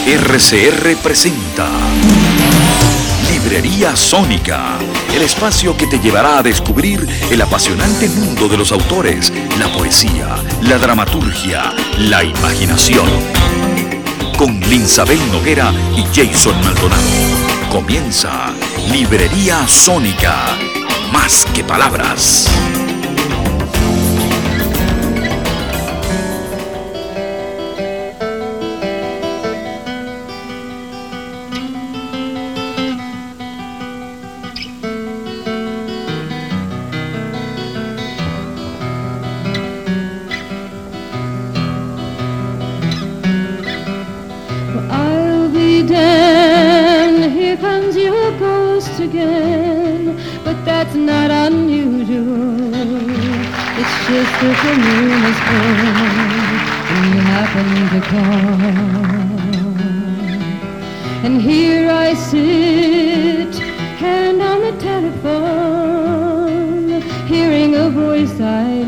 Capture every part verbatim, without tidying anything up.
R C R presenta Librería Sónica, el espacio que te llevará a descubrir el apasionante mundo de los autores, la poesía, la dramaturgia, la imaginación. Con Linsabel Noguera y Jason Maldonado. Comienza Librería Sónica, más que palabras. Again, but that's not unusual. It's just that the moon is full and you happen to call. And here I sit, hand on the telephone, hearing a voice I'd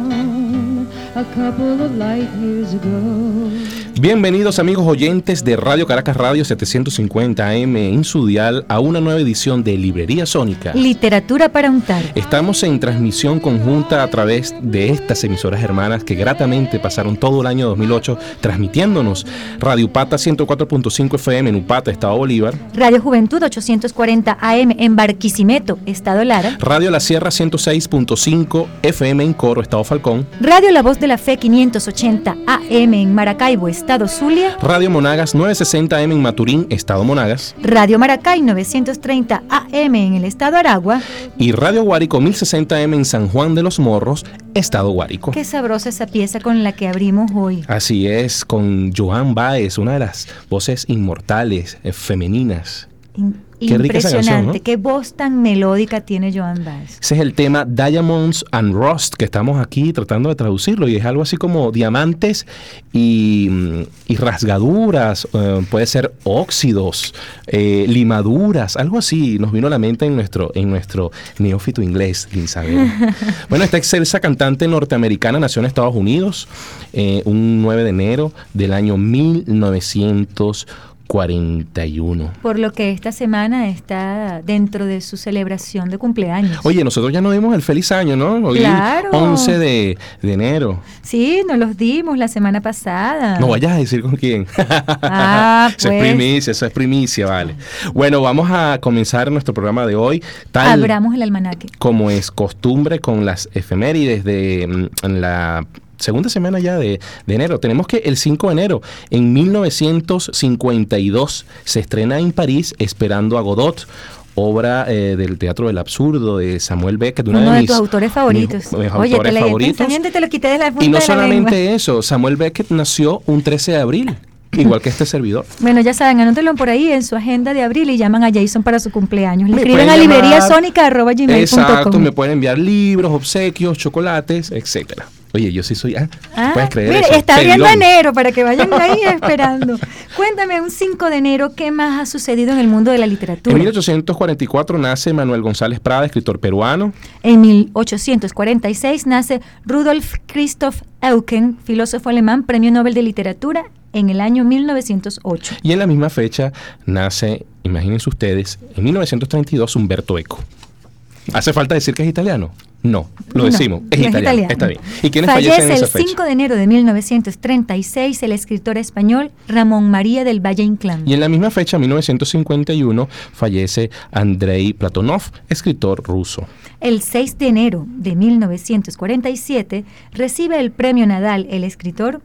known a couple of light years ago. Bienvenidos amigos oyentes de Radio Caracas Radio setecientos cincuenta A M en su dial a una nueva edición de Librería Sónica. Literatura para untar. Estamos en transmisión conjunta a través de estas emisoras hermanas que gratamente pasaron todo el año dos mil ocho transmitiéndonos. Radio Upata ciento cuatro punto cinco F M en Upata, Estado Bolívar. Radio Juventud ochocientos cuarenta A M en Barquisimeto, Estado Lara. Radio La Sierra ciento seis punto cinco F M en Coro, Estado Falcón. Radio La Voz de la Fe quinientos ochenta A M en Maracaibo, Estado Zulia. Radio Monagas novecientos sesenta A M en Maturín, Estado Monagas. Radio Maracay novecientos treinta A M en el Estado Aragua. Y Radio Guárico mil sesenta A M en San Juan de los Morros, Estado Guárico. Qué sabrosa esa pieza con la que abrimos hoy. Así es, con Joan Baez, una de las voces inmortales, eh, femeninas. In- Qué rica esa Impresionante, canción, ¿no? Qué voz tan melódica tiene Joan Baez. Ese es el tema Diamonds and Rust, que estamos aquí tratando de traducirlo, y es algo así como diamantes y, y rasgaduras, eh, puede ser óxidos, eh, limaduras, algo así nos vino a la mente en nuestro, en nuestro neófito inglés, Linsabel. Bueno, esta excelsa cantante norteamericana nació en Estados Unidos eh, un nueve de enero del año mil novecientos cuarenta y uno. Por lo que esta semana está dentro de su celebración de cumpleaños. Oye, nosotros ya nos dimos el feliz año, ¿no? Hoy Claro. once de enero. Sí, nos los dimos la semana pasada. No vayas a decir con quién. Ah, Eso es pues. primicia, eso es primicia, vale. Bueno, vamos a comenzar nuestro programa de hoy. Tal Abramos el almanaque. como es costumbre con las efemérides de mm, la segunda semana ya de, de enero. Tenemos que el cinco de enero, en mil novecientos cincuenta y dos, se estrena en París Esperando a Godot, obra eh, del Teatro del Absurdo de Samuel Beckett, una Uno de, de mis, tus autores favoritos. mis- mis Oye, autores te leí el favoritos. pensamiento y te lo quité de la punta Y no de la solamente lengua. eso, Samuel Beckett nació un trece de abril, igual que este servidor. Bueno, ya saben, anótenlo por ahí en su agenda de abril y llaman a Jason para su cumpleaños. Le Me escriben a pueden llamar- libreriasónica arroba gmail punto com. Exacto, me pueden enviar libros, obsequios, chocolates, etcétera. Oye, yo sí soy... Ah, Ah, ¿puedes creer mire, eso? está viendo Pedilón. enero para que vayan ahí esperando. Cuéntame, un cinco de enero, ¿qué más ha sucedido en el mundo de la literatura? En mil ochocientos cuarenta y cuatro nace Manuel González Prada, escritor peruano. En mil ochocientos cuarenta y seis nace Rudolf Christoph Eucken, filósofo alemán, premio Nobel de Literatura en el año mil novecientos ocho. Y en la misma fecha nace, imagínense ustedes, en mil novecientos treinta y dos Umberto Eco. ¿Hace falta decir que es italiano? No, lo No, decimos, es, no es italiano, italiano. está bien. ¿Y quiénes Fallece fallecen en esa el fecha? cinco de enero de mil novecientos treinta y seis el escritor español Ramón María del Valle Inclán. Y en la misma fecha, mil novecientos cincuenta y uno, fallece Andrei Platonov, escritor ruso. El seis de enero de mil novecientos cuarenta y siete recibe el premio Nadal el escritor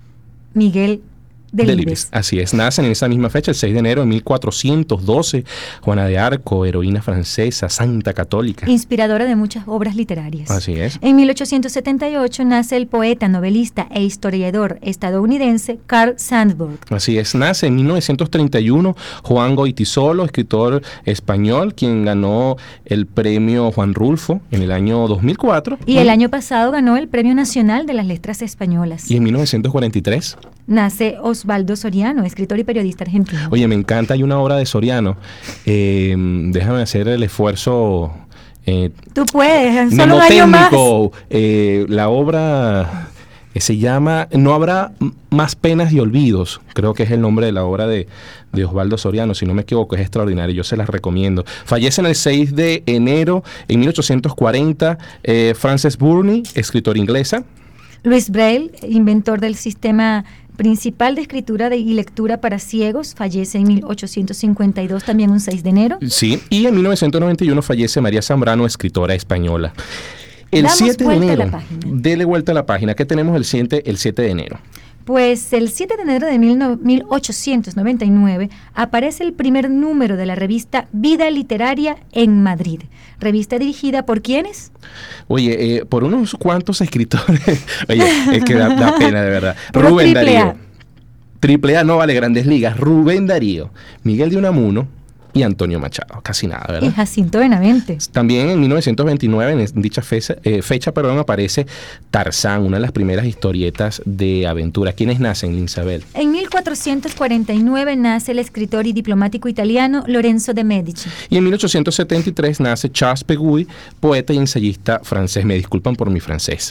Miguel Delibes. Delibes, así es. Nacen en esa misma fecha, el seis de enero de mil cuatrocientos doce, Juana de Arco, heroína francesa, santa católica. Inspiradora de muchas obras literarias. Así es. En mil ochocientos setenta y ocho nace el poeta, novelista e historiador estadounidense Carl Sandburg. Así es. Nace en mil novecientos treinta y uno Juan Goytisolo, escritor español, quien ganó el premio Juan Rulfo en el año dos mil cuatro. Y el año pasado ganó el Premio Nacional de las Letras Españolas. Y en mil novecientos cuarenta y tres nace Osvaldo Soriano, escritor y periodista argentino. Oye, me encanta, hay una obra de Soriano. Eh, déjame hacer el esfuerzo. Eh, Tú puedes, en solo un año más. mnemotécnico, eh, la obra Eh, se llama No habrá más penas y olvidos. Creo que es el nombre de la obra de, de Osvaldo Soriano, si no me equivoco, es extraordinario. Yo se las recomiendo. Fallece en el seis de enero en mil ochocientos cuarenta eh, Frances Burney, escritora inglesa. Louis Braille, inventor del sistema principal de escritura de, y lectura para ciegos, fallece en mil ochocientos cincuenta y dos, también un seis de enero. Sí, y en mil novecientos noventa y uno fallece María Zambrano, escritora española. El Damos siete de vuelta a enero, la página. dele vuelta a la página. ¿Qué tenemos el siete, el siete de enero? Pues el siete de enero de mil ochocientos noventa y nueve aparece el primer número de la revista Vida Literaria en Madrid. Revista dirigida por ¿quiénes? Oye, eh, por unos cuantos escritores. Oye, es que da, da pena, de verdad. Puro Rubén triple Darío. A. Triple A no vale Grandes Ligas. Rubén Darío, Miguel de Unamuno y Antonio Machado. Casi nada, ¿verdad? Y Jacinto Benavente. También en mil novecientos veintinueve, en dicha fecha, eh, fecha perdón, aparece Tarzán, una de las primeras historietas de aventura. ¿Quiénes nacen, Isabel? En mil cuatrocientos cuarenta y nueve nace el escritor y diplomático italiano Lorenzo de Medici. Y en mil ochocientos setenta y tres nace Charles Pegouy, poeta y ensayista francés. Me disculpan por mi francés.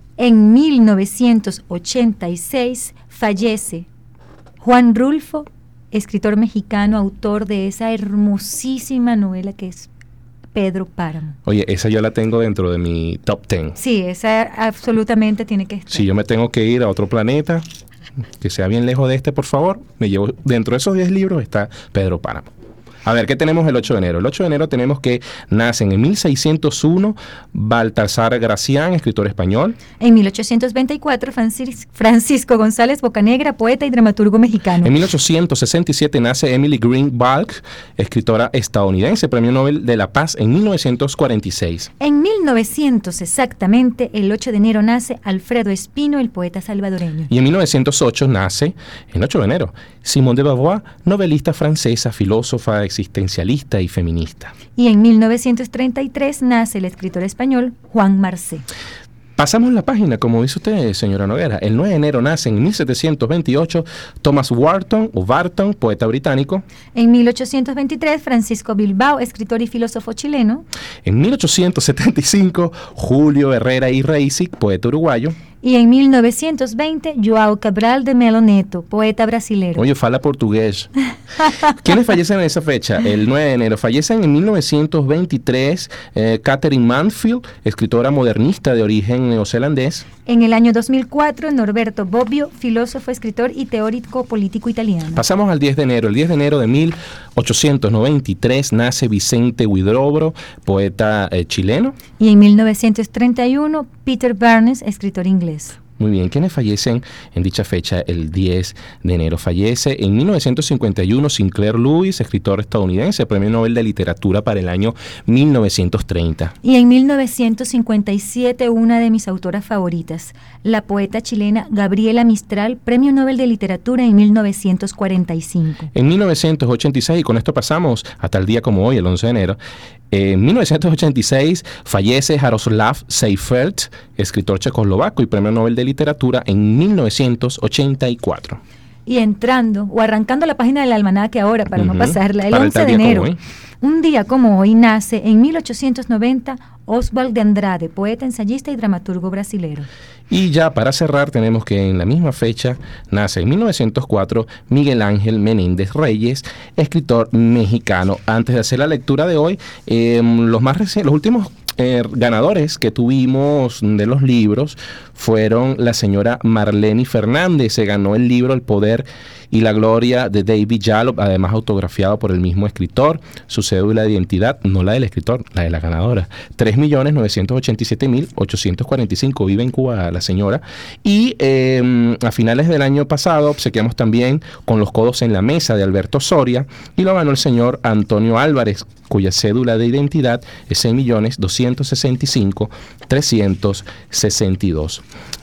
En mil novecientos ochenta y seis fallece Juan Rulfo, escritor mexicano, autor de esa hermosísima novela que es Pedro Páramo. Oye, esa yo la tengo dentro de mi top ten. Sí, esa absolutamente tiene que estar. Si yo me tengo que ir a otro planeta, que sea bien lejos de este, por favor, me llevo, dentro de esos diez libros está Pedro Páramo. A ver, ¿qué tenemos el ocho de enero? El ocho de enero tenemos que nacen en mil seiscientos uno Baltasar Gracián, escritor español. En mil ochocientos veinticuatro, Francis, Francisco González Bocanegra, poeta y dramaturgo mexicano. En mil ochocientos sesenta y siete nace Emily Green Balk, escritora estadounidense, premio Nobel de la Paz en mil novecientos cuarenta y seis. En mil novecientos exactamente, el ocho de enero nace Alfredo Espino, el poeta salvadoreño. Y en mil novecientos ocho nace, el ocho de enero, Simone de Beauvoir, novelista francesa, filósofa, existencialista y feminista. Y en mil novecientos treinta y tres nace el escritor español Juan Marcé. Pasamos la página, como dice usted, señora Noguera. El nueve de enero nace en mil setecientos veintiocho Thomas Warton, o Barton, poeta británico. En mil ochocientos veintitrés, Francisco Bilbao, escritor y filósofo chileno. En mil ochocientos setenta y cinco, Julio Herrera y Reisig, poeta uruguayo. Y en mil novecientos veinte, João Cabral de Melo Neto, poeta brasilero. Oye, fala portugués. ¿Quiénes fallecen en esa fecha? El nueve de enero. Fallecen en mil novecientos veintitrés eh, Catherine Mansfield, escritora modernista de origen neozelandés. En el año dos mil cuatro, Norberto Bobbio, filósofo, escritor y teórico político italiano. Pasamos al diez de enero. El diez de enero de mil ochocientos noventa y tres nace Vicente Huidobro, poeta eh, chileno. Y en mil novecientos treinta y uno, Peter Barnes, escritor inglés. Muy bien, ¿quiénes fallecen en dicha fecha? El diez de enero fallece en mil novecientos cincuenta y uno Sinclair Lewis, escritor estadounidense, premio Nobel de Literatura para el año mil novecientos treinta. Y en mil novecientos cincuenta y siete, una de mis autoras favoritas, la poeta chilena Gabriela Mistral, premio Nobel de Literatura en mil novecientos cuarenta y cinco. En mil novecientos ochenta y seis, y con esto pasamos hasta el día como hoy, el once de enero, en mil novecientos ochenta y seis fallece Jaroslav Seifert, escritor checoslovaco y premio Nobel de Literatura en mil novecientos ochenta y cuatro. Y entrando o arrancando la página del almanaque ahora para uh-huh. no pasarla, el para once el de enero, un día como hoy, nace en mil ochocientos noventa Oswald de Andrade, poeta, ensayista y dramaturgo brasilero. Y ya para cerrar tenemos que en la misma fecha nace en mil novecientos cuatro Miguel Ángel Menéndez Reyes, escritor mexicano. Antes de hacer la lectura de hoy, eh, los más recientes, los últimos eh, ganadores que tuvimos de los libros fueron la señora Marlene Fernández. Se ganó el libro El Poder y la Gloria de David Yallop, además autografiado por el mismo escritor. Su cédula de identidad, no la del escritor, la de la ganadora, tres millones novecientos ochenta y siete mil ochocientos cuarenta y cinco. Vive en Cuba la señora. Y eh, a finales del año pasado obsequiamos también Con los codos en la mesa de Alberto Soria, y lo ganó el señor Antonio Álvarez, cuya cédula de identidad es seis millones doscientos sesenta y cinco mil trescientos sesenta y dos.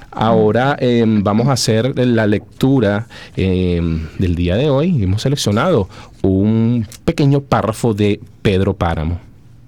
Ahora eh, vamos a hacer la lectura eh, del día de hoy. Hemos seleccionado un pequeño párrafo de Pedro Páramo.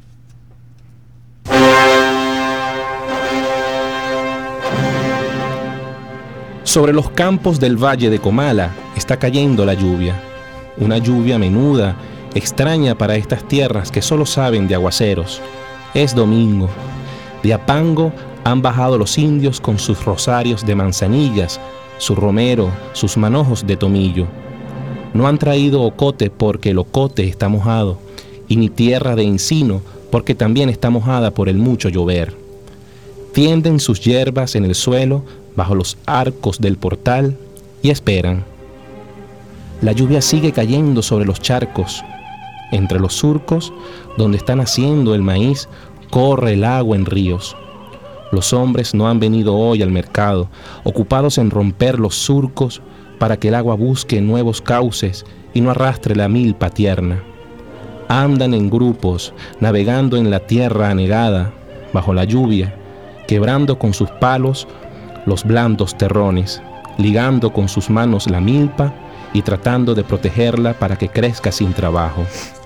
Sobre los campos del valle de Comala está cayendo la lluvia, una lluvia menuda, extraña para estas tierras que solo saben de aguaceros. Es domingo. De Apango Han bajado los indios con sus rosarios de manzanillas, su romero, sus manojos de tomillo. No han traído ocote porque el ocote está mojado, y ni tierra de encino porque también está mojada por el mucho llover. Tienden sus hierbas en el suelo bajo los arcos del portal y esperan. La lluvia sigue cayendo sobre los charcos. Entre los surcos, donde está naciendo el maíz, corre el agua en ríos. Los hombres no han venido hoy al mercado, ocupados en romper los surcos para que el agua busque nuevos cauces y no arrastre la milpa tierna. Andan en grupos, navegando en la tierra anegada, bajo la lluvia, quebrando con sus palos los blandos terrones, ligando con sus manos la milpa y tratando de protegerla para que crezca sin trabajo.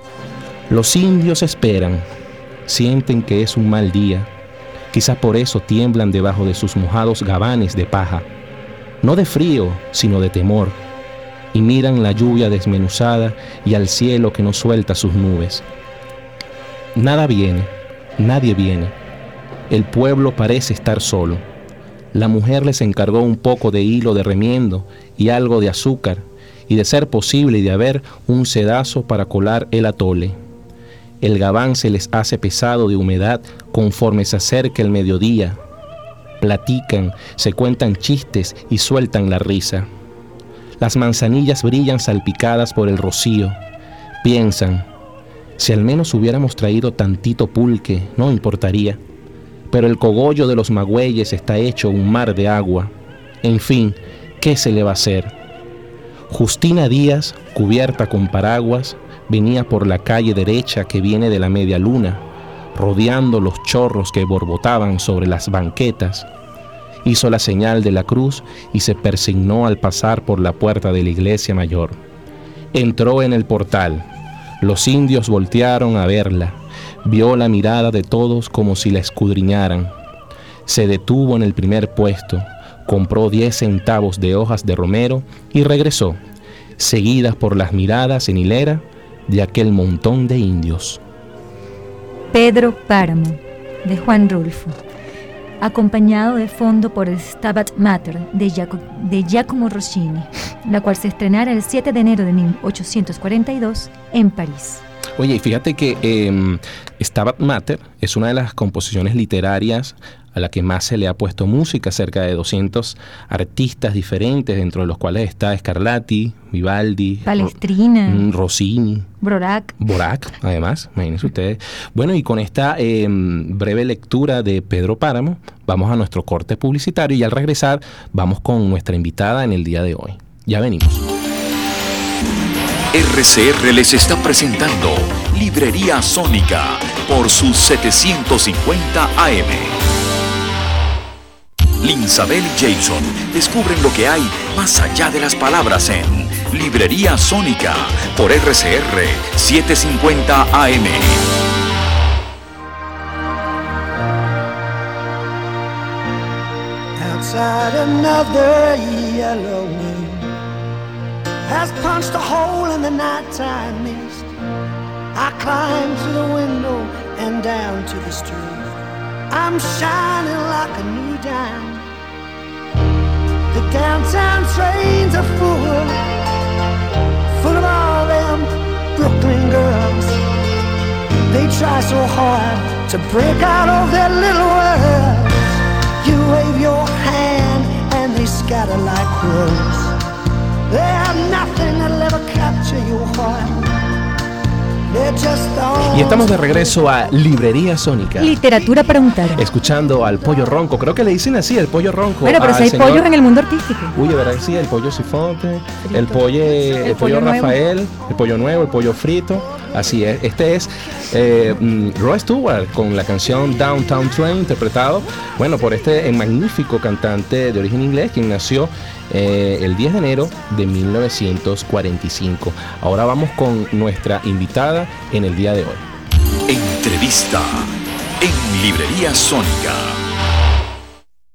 Los indios esperan, sienten que es un mal día, quizá por eso tiemblan debajo de sus mojados gabanes de paja, no de frío, sino de temor, y miran la lluvia desmenuzada y al cielo que no suelta sus nubes. Nada viene, nadie viene. El pueblo parece estar solo. La mujer les encargó un poco de hilo de remiendo y algo de azúcar, y de ser posible y de haber un sedazo para colar el atole. El gabán se les hace pesado de humedad conforme se acerca el mediodía. Platican, se cuentan chistes y sueltan la risa. Las manzanillas brillan salpicadas por el rocío. Piensan, si al menos hubiéramos traído tantito pulque, no importaría. Pero el cogollo de los magüeyes está hecho un mar de agua. En fin, ¿qué se le va a hacer? Justina Díaz, cubierta con paraguas, venía por la calle derecha que viene de la media luna, rodeando los chorros que borbotaban sobre las banquetas. Hizo la señal de la cruz y se persignó al pasar por la puerta de la iglesia mayor. Entró en el portal. Los indios voltearon a verla. Vio la mirada de todos como si la escudriñaran. Se detuvo en el primer puesto, compró diez centavos de hojas de romero y regresó, seguida por las miradas en hilera de aquel montón de indios. Pedro Páramo, de Juan Rulfo, acompañado de fondo por el Stabat Mater de, Giac- de Giacomo Rossini, la cual se estrenara el siete de enero de mil ochocientos cuarenta y dos en París. Oye, fíjate que eh, Stabat Mater es una de las composiciones literarias a la que más se le ha puesto música, cerca de doscientos artistas diferentes, dentro de los cuales está Scarlatti, Vivaldi, Palestrina, Ro- Rossini, Brorac. Borac, además, imagínense ustedes. Bueno, y con esta eh, breve lectura de Pedro Páramo, vamos a nuestro corte publicitario y al regresar vamos con nuestra invitada en el día de hoy. Ya venimos. R C R les está presentando Librería Sónica por sus setecientos cincuenta A M. Linsabel y Jason descubren lo que hay más allá de las palabras en Librería Sónica por R C R setecientos cincuenta A M. Outside another yellow moon has punched a hole in the nighttime mist. I climb through the window and down to the street. I'm shining like a new dime. The downtown trains are full, full of all them Brooklyn girls. They try so hard to break out of their little world. You wave your hand and they scatter like crows. There's nothing that'll ever capture your heart. Y estamos de regreso a Librería Sónica. Literatura para untar. Escuchando al pollo ronco. Creo que le dicen así, el pollo ronco. Bueno, pero si hay señor... pollos en el mundo artístico. Uy, ¿verdad? Sí, el pollo Sifonte, Frito. el pollo, el, El pollo, pollo Rafael, nuevo. el pollo nuevo, el pollo frito. Así es. Este es eh, Rod Stewart con la canción Downtown Train, interpretado, bueno, por este magnífico cantante de origen inglés, quien nació eh, el diez de enero de mil novecientos cuarenta y cinco. Ahora vamos con nuestra invitada en el día de hoy. Entrevista en Librería Sónica.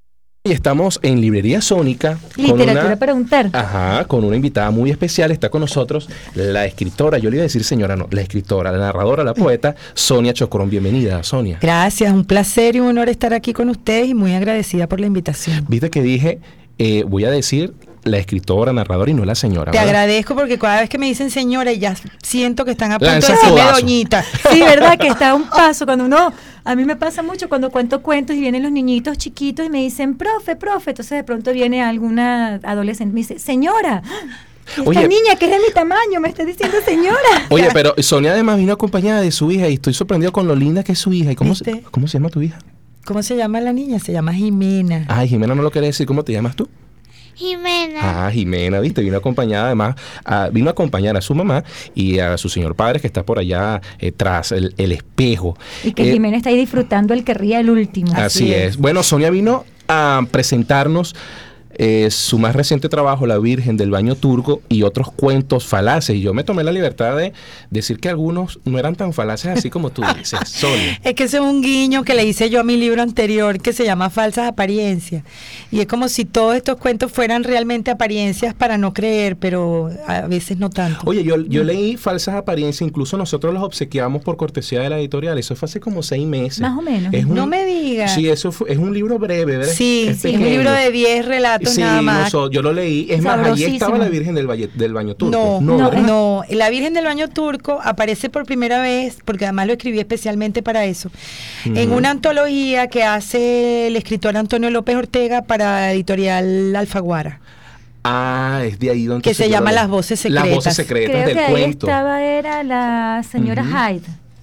Y estamos en Librería Sónica. Literatura una, para untar. Ajá, con una invitada muy especial. Está con nosotros la escritora, yo le iba a decir señora, no, la escritora, la narradora, la poeta, Sonia Chocorón. Bienvenida, Sonia. Gracias, un placer y un honor estar aquí con ustedes y muy agradecida por la invitación. Viste que dije, eh, voy a decir la escritora, narradora y no la señora. Te ¿verdad? agradezco porque cada vez que me dicen señora ya siento que están a punto Lanza de decirme codazo. doñita. Sí, ¿verdad? Que está a un paso. Cuando uno, a mí me pasa mucho cuando cuento cuentos y vienen los niñitos chiquitos y me dicen, profe, profe. Entonces de pronto viene alguna adolescente y me dice, señora, esta Oye. niña que es de mi tamaño me está diciendo señora. Oye, pero Sonia además vino acompañada de su hija y estoy sorprendido con lo linda que es su hija. ¿Y cómo, se, ¿Viste? cómo se llama tu hija? ¿Cómo se llama la niña? Se llama Jimena. Ay, Jimena no lo quería decir. ¿Cómo te llamas tú? Jimena. Ah, Jimena, viste, vino acompañada además, a, vino a acompañar a su mamá y a su señor padre que está por allá eh, tras el, el espejo. Y que Eh, Jimena está ahí disfrutando el que ría el último. Así, Así es. es. Bueno, Sonia vino a presentarnos eh, su más reciente trabajo, La Virgen del Baño Turco y otros cuentos falaces. Y yo me tomé la libertad de decir que algunos no eran tan falaces así como tú dices, Sonia. Es que ese es un guiño que le hice yo a mi libro anterior que se llama Falsas Apariencias. Y es como si todos estos cuentos fueran realmente apariencias para no creer, pero a veces no tanto. Oye, yo, yo leí Falsas Apariencias, incluso nosotros los obsequiamos por cortesía de la editorial. Eso fue hace como seis meses. Más o menos. Es un- No me digas. Sí, eso fue, es un libro breve, ¿verdad? Sí, sí, es un pequeño. libro de diez relatos Sí, nada más. noso- yo lo leí. Es más, allí Sabrosísimo. estaba la Virgen del, Valle- del Baño Turco. No, No, no, ¿verdad? no, la Virgen del Baño Turco aparece por primera vez, porque además lo escribí especialmente para eso, en Ujú. una antología que hace el escritor Antonio López Ortega para editorial Alfaguara. Ah, es de ahí donde Que se llama Las Voces Las Secretas. voces secretas Creo del que ahí cuento. estaba, era la señora Ujú. Hyde.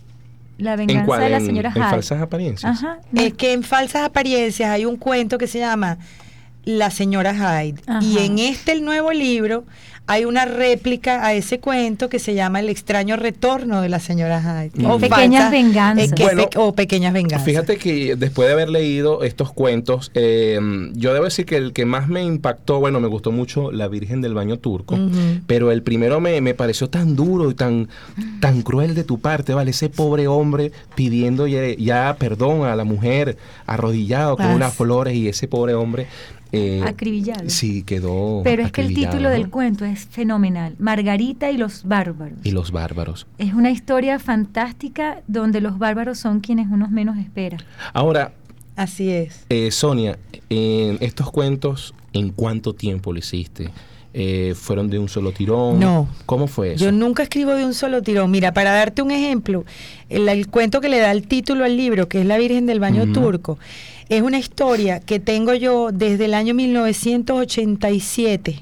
La ¿En venganza cuál? de la En- señora en Hyde. Falsas Apariencias. Ajá. Es que en Falsas Apariencias hay un cuento que se llama La señora Hyde. Ajá. Y en este, el nuevo libro, hay una réplica a ese cuento que se llama El extraño retorno de la señora Hyde. Mm. O Pequeñas falsas- venganzas. eh, que Bueno, pe- o pequeñas venganzas. Fíjate que después de haber leído estos cuentos, eh, yo debo decir que el que más me impactó, bueno, me gustó mucho La Virgen del Baño Turco, Ujú. pero el primero me, me pareció tan duro y tan, tan cruel de tu parte, ¿vale? Ese pobre hombre pidiendo ya, ya perdón a la mujer, arrodillado con Ah, unas sí. flores y ese pobre hombre... eh, Acribillado. Sí, quedó Pero es que el acribillado, título ¿no? del cuento es fenomenal. Margarita y los bárbaros. Y los bárbaros. Es una historia fantástica donde los bárbaros son quienes uno menos espera. Ahora, Así es. eh, Sonia, en estos cuentos, ¿en cuánto tiempo lo hiciste? Eh, ¿Fueron de un solo tirón? No. ¿Cómo fue eso? Yo nunca escribo de un solo tirón. Mira, para darte un ejemplo, el, el cuento que le da el título al libro, que es La Virgen del Baño Ujú. Turco, es una historia que tengo yo desde el año mil novecientos ochenta y siete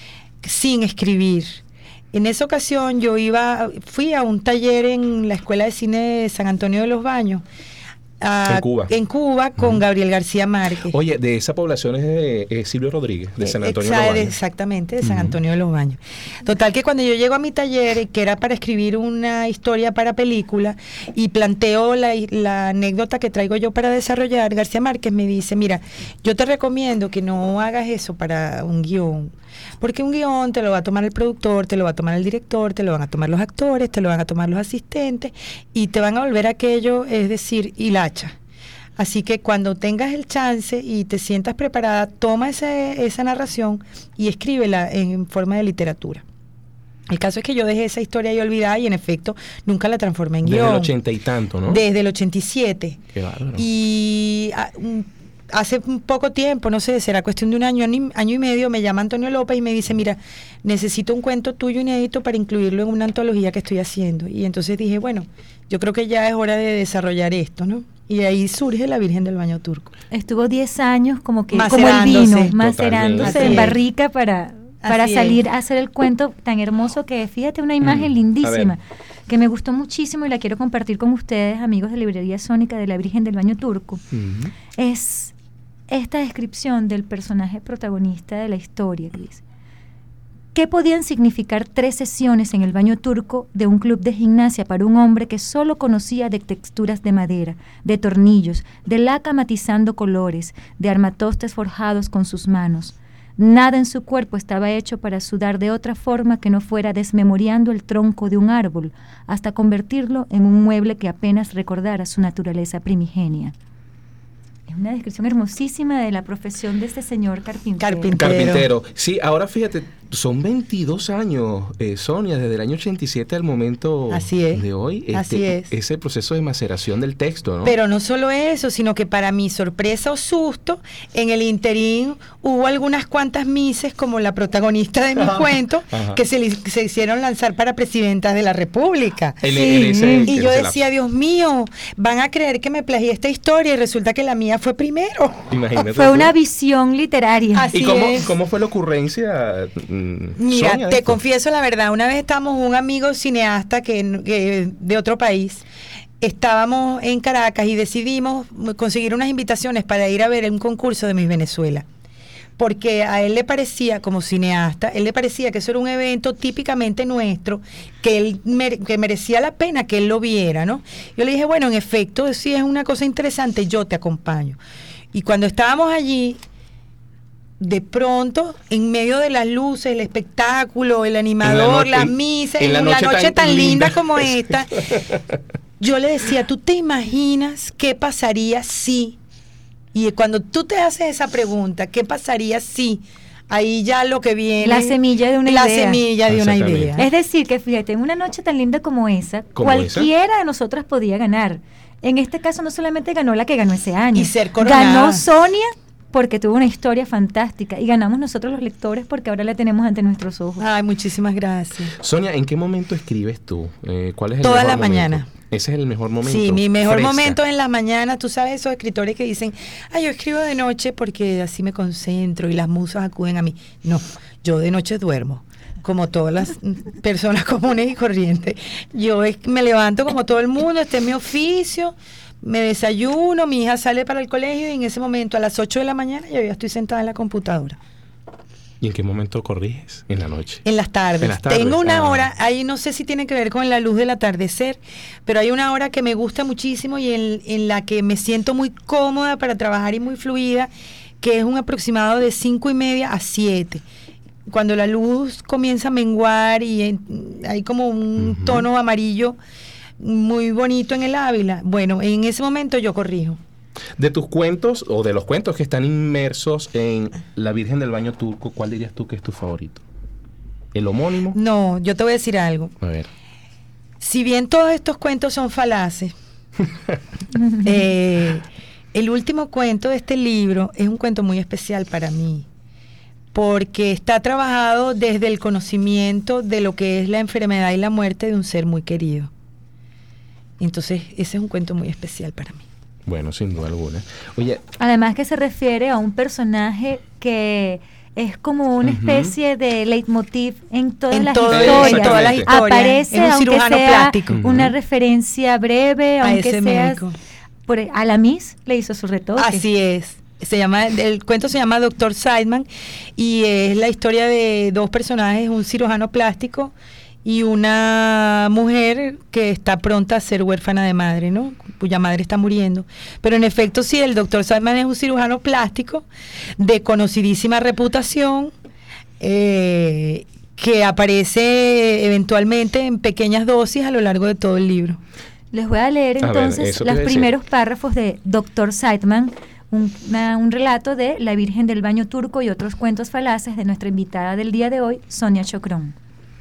sin escribir. En esa ocasión yo iba, fui a un taller en la Escuela de Cine de San Antonio de los Baños. a- En Cuba. En Cuba con Ujú. Gabriel García Márquez. Oye, de esa población es de eh, Silvio Rodríguez, de San Antonio de Exa- los de- Baños. Exactamente, de San Ujú. Antonio de los Baños. Total que cuando yo llego a mi taller, que era para escribir una historia para película, y planteo la, la anécdota que traigo yo para desarrollar, García Márquez me dice, mira, yo te recomiendo que no hagas eso para un guión, porque un guión te lo va a tomar el productor, te lo va a tomar el director, te lo van a tomar los actores, te lo van a tomar los asistentes, y te van a volver aquello, es decir, hilacha. Así que cuando tengas el chance y te sientas preparada, toma ese, esa narración y escríbela en forma de literatura. El caso es que yo dejé esa historia ahí olvidada y en efecto nunca la transformé en Desde guión. el ochenta y tanto, ¿no? Desde el ochenta y siete. Qué bárbaro. Y ah, un- hace un poco tiempo, no sé, será cuestión de un año, año y- año y medio, me llama Antonio López y me dice, mira, necesito un cuento tuyo inédito para incluirlo en una antología que estoy haciendo. Y entonces dije, bueno, yo creo que ya es hora de desarrollar esto, ¿no? Y ahí surge La Virgen del Baño Turco. Estuvo diez años como que como el Macerándose. vino, macerándose Así en es. barrica para, para Así salir es. a hacer el cuento tan hermoso que, fíjate, una imagen Mm, lindísima, a ver. que me gustó muchísimo y la quiero compartir con ustedes, amigos de Librería Sónica de La Virgen del Baño Turco. Ujú. Es esta descripción del personaje protagonista de la historia que dice: ¿qué podían significar tres sesiones en el baño turco de un club de gimnasia para un hombre que solo conocía de texturas de madera, de tornillos, de laca matizando colores, de armatostes forjados con sus manos? Nada en su cuerpo estaba hecho para sudar de otra forma que no fuera desmemoriando el tronco de un árbol hasta convertirlo en un mueble que apenas recordara su naturaleza primigenia. Es una descripción hermosísima de la profesión de este señor carpintero. Carpintero. Carpintero. Sí, ahora fíjate, son veintidós años, eh, Sonia, desde el año ochenta y siete al momento Así es, de hoy. Este, así es. Ese proceso de maceración del texto, ¿no? Pero no solo eso, sino que para mi sorpresa o susto, en el interín hubo algunas cuantas mises, como la protagonista de mi cuento, Ajá. que se, li- se hicieron lanzar para presidentas de la República. En- Sí. en ese- en Y yo ese decía, Dios mío, van a creer que me plagié esta historia y resulta que la mía fue primero. lapso. Imagínate Fue tú. una visión literaria. Así ¿Y cómo, es. cómo fue la ocurrencia, mm, Mira, Sonia, de te esto? confieso la verdad, una vez estábamos un amigo cineasta que, que de otro país, estábamos en Caracas y decidimos conseguir unas invitaciones para ir a ver un concurso de Miss Venezuela. Porque a él le parecía, como cineasta, él le parecía que eso era un evento típicamente nuestro, que él mere- que merecía la pena que él lo viera, ¿no? Yo le dije, bueno, en efecto, sí es una cosa interesante, yo te acompaño. Y cuando estábamos allí, de pronto, en medio de las luces, el espectáculo, el animador, no- la en- misa, en en la la noche noche, tan tan, linda, linda. como esta, yo le decía, ¿tú te imaginas qué pasaría si? Y cuando tú te haces esa pregunta, ¿qué pasaría si? Ahí ya lo que viene... La semilla de una la idea. semilla de una Exactamente. idea. Es decir, que fíjate, en una noche tan linda como esa, ¿Como cualquiera de nosotras podía ganar. En este caso no solamente ganó la que ganó ese año. Y ser coronada. Ganó Sonia porque tuvo una historia fantástica y ganamos nosotros los lectores porque ahora la tenemos ante nuestros ojos. Ay, muchísimas gracias. Sonia, ¿en qué momento escribes tú? Eh, ¿Cuál es el Toda mejor la momento? mañana. Ese es el mejor momento. Sí, mi mejor Fresca. momento es en la mañana. Tú sabes, esos escritores que dicen, ay, yo escribo de noche porque así me concentro y las musas acuden a mí. No, yo de noche duermo, como todas las personas comunes y corrientes. Yo es- me levanto como todo el mundo, este es mi oficio, me desayuno, mi hija sale para el colegio y en ese momento a las ocho de la mañana yo ya estoy sentada en la computadora. ¿Y en qué momento corriges? En la noche. En las tardes. En las tardes, Tengo una ah. hora, ahí no sé si tiene que ver con la luz del atardecer, pero hay una hora que me gusta muchísimo y en, en la que me siento muy cómoda para trabajar y muy fluida, que es un aproximado de cinco y media a siete. Cuando la luz comienza a menguar y en- hay como un Ujú. tono amarillo muy bonito en el Ávila, bueno, en ese momento yo corrijo. De tus cuentos o de los cuentos que están inmersos en La Virgen del Baño Turco, ¿cuál dirías tú que es tu favorito? ¿El homónimo? No, yo te voy a decir algo. A ver. Si bien todos estos cuentos son falaces, eh, el último cuento de este libro es un cuento muy especial para mí, porque está trabajado desde el conocimiento de lo que es la enfermedad y la muerte de un ser muy querido. Entonces, ese es un cuento muy especial para mí. Bueno, sin duda alguna. Oye, Además que se refiere a un personaje que es como una Ujú. especie de leitmotiv en todas En las todo- historias. en todas las historias. Aparece, Es un aunque cirujano sea plástico. una Ujú. referencia breve, A aunque ese sea médico. por a la Miss le hizo su retoque. Así es. Se llama, el cuento se llama Doctor Seidman y es la historia de dos personajes, un cirujano plástico y una mujer que está pronta a ser huérfana de madre, ¿no? Cuya madre está muriendo. Pero en efecto, sí, el doctor Seidman es un cirujano plástico de conocidísima reputación, eh, que aparece eventualmente en pequeñas dosis a lo largo de todo el libro. Les voy a leer A ver, entonces eso te los iba a decir. primeros párrafos de Doctor Seidman, un, una- un relato de La Virgen del Baño Turco y otros cuentos falaces de nuestra invitada del día de hoy, Sonia Chocrón.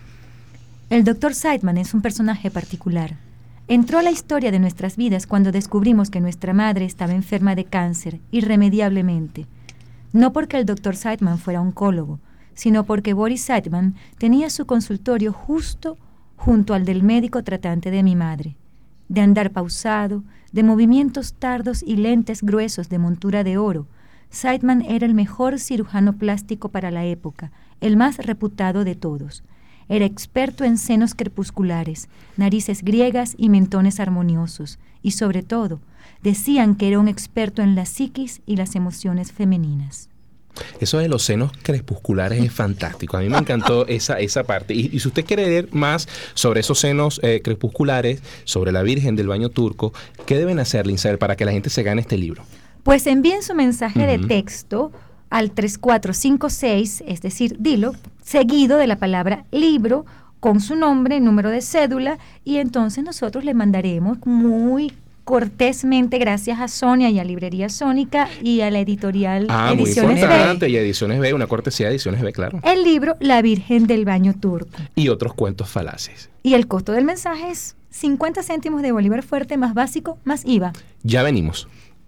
El doctor Seidman es un personaje particular. Entró a la historia de nuestras vidas cuando descubrimos que nuestra madre estaba enferma de cáncer, irremediablemente. No porque el doctor Seidman fuera oncólogo, sino porque Boris Seidman tenía su consultorio justo junto al del médico tratante de mi madre. De andar pausado, de movimientos tardos y lentes gruesos de montura de oro, Seidman era el mejor cirujano plástico para la época, el más reputado de todos. Era experto en senos crepusculares, narices griegas y mentones armoniosos, y sobre todo, decían que era un experto en la psiquis y las emociones femeninas. eso de los senos crepusculares es fantástico. A mí me encantó esa, esa parte. Y, y si usted quiere leer más sobre esos senos eh, crepusculares, sobre la Virgen del Baño Turco, ¿qué deben hacer, Lindsay, para que la gente se gane este libro? Pues envíen su mensaje de Ujú. texto al tres cuatro cinco seis, es decir, dilo, seguido de la palabra libro, con su nombre, número de cédula, y entonces nosotros le mandaremos muy cortésmente gracias a Sonia y a Librería Sónica y a la editorial Ah, muy Ediciones importante. B, Y Ediciones B, una cortesía de Ediciones B, claro. el libro La Virgen del Baño Turco. Y otros cuentos falaces. Y el costo del mensaje es cincuenta céntimos de bolívar fuerte más básico más I V A. Ya venimos.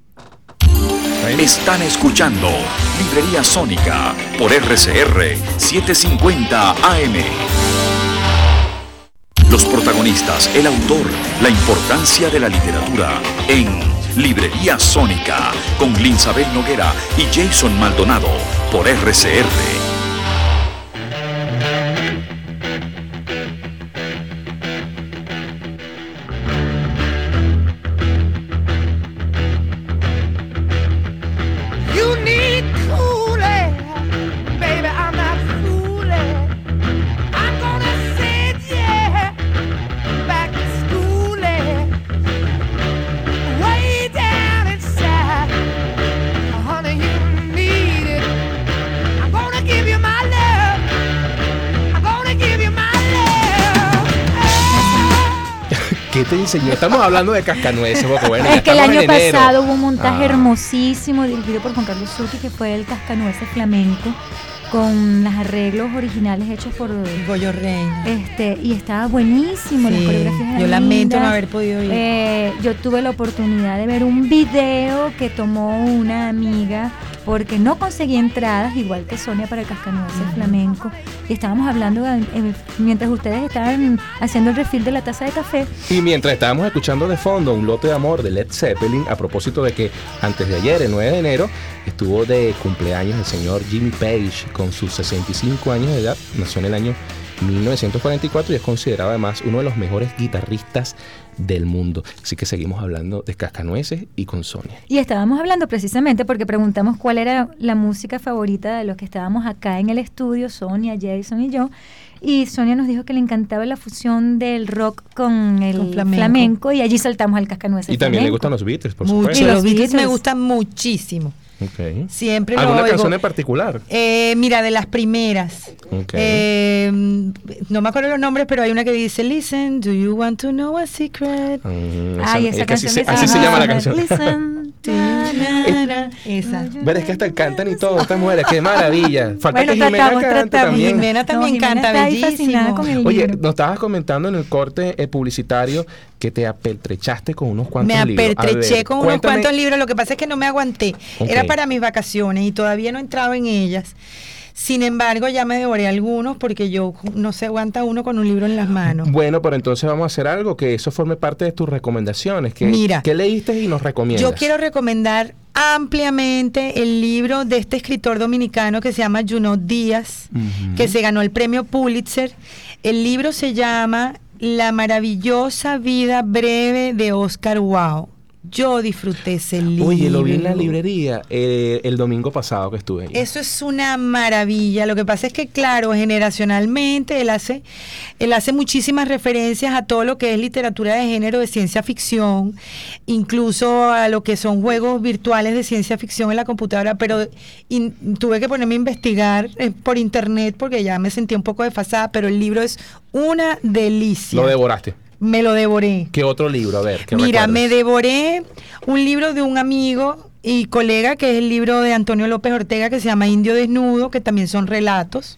Están escuchando Librería Sónica por R C R setecientos cincuenta A M. Los protagonistas, el autor, la importancia de la literatura en Librería Sónica con Linsabel Noguera y Jason Maldonado por R C R. You need cooling, baby, I'm not fooling. I'm gonna send yeah back to school, way down inside. Honey, you need it. I'm gonna give you my love. I'm gonna give you my love. ¿Qué te enseñó? Estamos hablando de Cascanueces, porque bueno, ya Es que el estamos año en enero. pasado hubo un montaje Ah. hermosísimo dirigido por Juan Carlos Zucchi, que fue el Cascanueces flamenco, con los arreglos originales hechos por Goyo Reina. este y estaba buenísimo, las Sí, coreografías eran yo lamento no lindas. haber podido ir. Eh, yo tuve la oportunidad de ver un video que tomó una amiga porque no conseguí entradas, igual que Sonia, para el Cascanueces flamenco, y estábamos hablando eh, mientras ustedes estaban haciendo el refill de la taza de café. Y mientras estábamos escuchando de fondo Un lote de amor de Led Zeppelin, a propósito de que antes de ayer, el nueve de enero, estuvo de cumpleaños el señor Jimmy Page con sus sesenta y cinco años de edad. Nació en el año mil novecientos cuarenta y cuatro y es considerado además uno de los mejores guitarristas del mundo. Así que seguimos hablando de Cascanueces y con Sonia. Y estábamos hablando precisamente porque preguntamos cuál era la música favorita de los que estábamos acá en el estudio, Sonia, Jason y yo. Y Sonia nos dijo que le encantaba la fusión del rock con el Con flamenco. flamenco. y allí saltamos al Cascanueces Y también le flamenco. gustan los Beatles, por Mucho. supuesto. Y Los los Beatles me Beatles. gustan muchísimo. Okay. Siempre lo ¿Alguna oigo. canción en particular? Eh, mira, de las primeras. Ok. Eh, no me acuerdo los nombres, pero hay una que dice, Listen, do you want to know a secret? Mm, Ay, es esa que así canción se, me así se suena. llama la canción. Listen. Esa. Ver, es que hasta cantan y todo, estas mujeres, qué maravilla. Falta Bueno, que Jimena tratamos, cante tratamos. también. Jimena también Jimena canta está ahí fascinada bellísimo. con el Oye, libro. nos estabas comentando en el corte eh, publicitario que te apertrechaste con unos cuantos Me libros. A apertreché ver, con unos cuéntame. cuantos libros, lo que pasa es que no me aguanté. Ok. Era para mis vacaciones y todavía no he entrado en ellas. Sin embargo, ya me devoré algunos porque yo no se aguanta uno con un libro en las manos. Bueno, pero entonces vamos a hacer algo que eso forme parte de tus recomendaciones. Que, Mira, ¿qué leíste y nos recomiendas? Yo quiero recomendar ampliamente el libro de este escritor dominicano que se llama Junot Díaz, Ujú. que se ganó el premio Pulitzer. El libro se llama La maravillosa vida breve de Oscar Wilde. Yo disfruté ese libro. Oye, lo vi en la librería eh, el domingo pasado que estuve ahí. Eso es una maravilla. Lo que pasa es que, claro, generacionalmente él hace, él hace muchísimas referencias a todo lo que es literatura de género de ciencia ficción, incluso a lo que son juegos virtuales de ciencia ficción en la computadora, pero in- tuve que ponerme a investigar eh, por internet porque ya me sentía un poco desfasada, pero el libro es una delicia. Lo devoraste. Me lo devoré. ¿Qué otro libro? A ver, ¿qué Mira, recuerdas? me devoré un libro de un amigo y colega, que es el libro de Antonio López Ortega, que se llama Indio Desnudo, que también son relatos.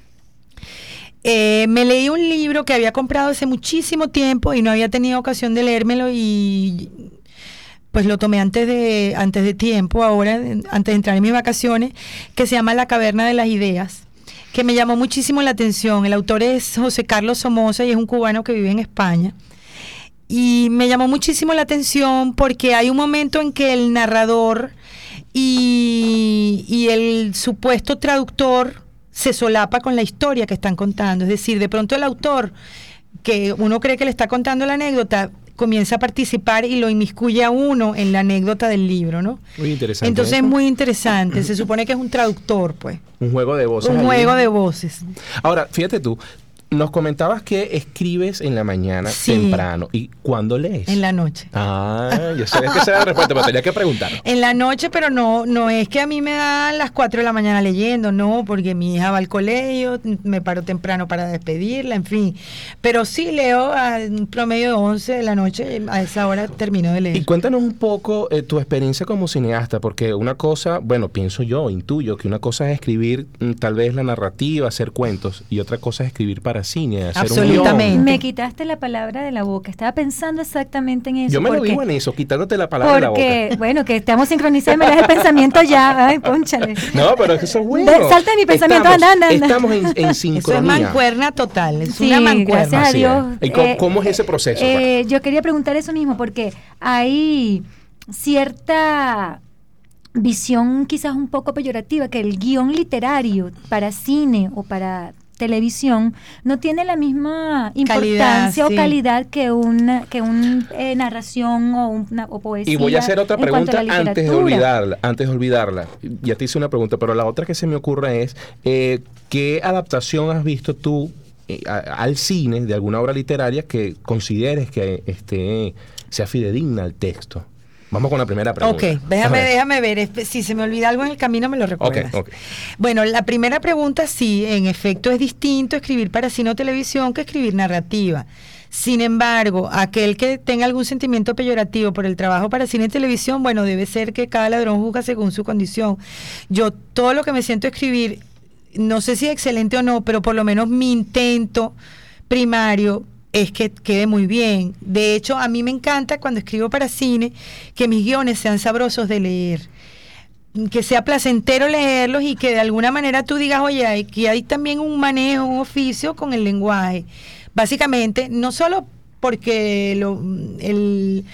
Eh, me leí un libro que había comprado hace muchísimo tiempo y no había tenido ocasión de leérmelo y pues lo tomé antes de, antes de tiempo, ahora, antes de entrar en mis vacaciones, que se llama La Caverna de las Ideas, que me llamó muchísimo la atención. El autor es José Carlos Somoza y es un cubano que vive en España. Y me llamó muchísimo la atención porque hay un momento en que el narrador y, y el supuesto traductor se solapa con la historia que están contando. Es decir, de pronto el autor, que uno cree que le está contando la anécdota, comienza a participar y lo inmiscuye a uno en la anécdota del libro, ¿no? Muy interesante. Entonces es eso. muy interesante. Se supone que es un traductor, pues. Un juego de voces. Un ahí. juego de voces. Ahora, fíjate tú, Nos comentabas que escribes en la mañana Sí. temprano. ¿Y cuándo lees? En la noche. Ah, yo sabía que esa era la respuesta, pero tenía que preguntar. En la noche, pero no no es que a mí me dan las cuatro de la mañana leyendo, no, porque mi hija va al colegio, me paro temprano para despedirla, en fin. Pero sí leo a un promedio de once de la noche, a esa hora termino de leer. Y cuéntanos un poco eh, tu experiencia como cineasta, porque una cosa, bueno, pienso yo, intuyo que una cosa es escribir mm, tal vez la narrativa, hacer cuentos, y otra cosa es escribir para cine, hacer Absolutamente. un guión. Me quitaste la palabra de la boca. Estaba pensando exactamente en eso. Yo me lo porque- digo en eso, quitándote la palabra de la Porque, boca. bueno, que estamos sincronizados, me das el pensamiento ya. Ay, pónchale. No, pero es que eso es bueno. De- salta de mi pensamiento, Estamos, anda, anda, anda. estamos en, en Eso es sincronía. mancuerna total, es Sí, una mancuerna. gracias a Así Dios. es. ¿Y cómo- Eh, cómo es ese proceso? eh, yo quería preguntar eso mismo, porque hay cierta visión quizás un poco peyorativa, que el guión literario para cine o para televisión no tiene la misma importancia Calidad, o sí. calidad que una que un eh, narración o una o poesía. Y voy a hacer otra en cuanto pregunta a la antes de literatura. olvidarla, antes de olvidarla. Ya te hice una pregunta, pero la otra que se me ocurre es, eh, ¿qué adaptación has visto tú eh, a- al cine de alguna obra literaria que consideres que este, sea fidedigna al texto? Vamos con la primera pregunta. Ok, déjame, A ver. déjame ver. espe- Si se me olvida algo en el camino, me lo recuerdas. Ok, ok. Bueno, la primera pregunta, sí, en efecto es distinto escribir para cine o televisión que escribir narrativa. Sin embargo, aquel que tenga algún sentimiento peyorativo por el trabajo para cine y televisión, bueno, debe ser que cada ladrón juzga según su condición. Yo, todo lo que me siento escribir, no sé si es excelente o no, pero por lo menos mi intento primario es que quede muy bien. De hecho, a mí me encanta cuando escribo para cine que mis guiones sean sabrosos de leer, que sea placentero leerlos y que de alguna manera tú digas, oye, aquí hay también un manejo, un oficio con el lenguaje. Básicamente, no solo porque lo, el,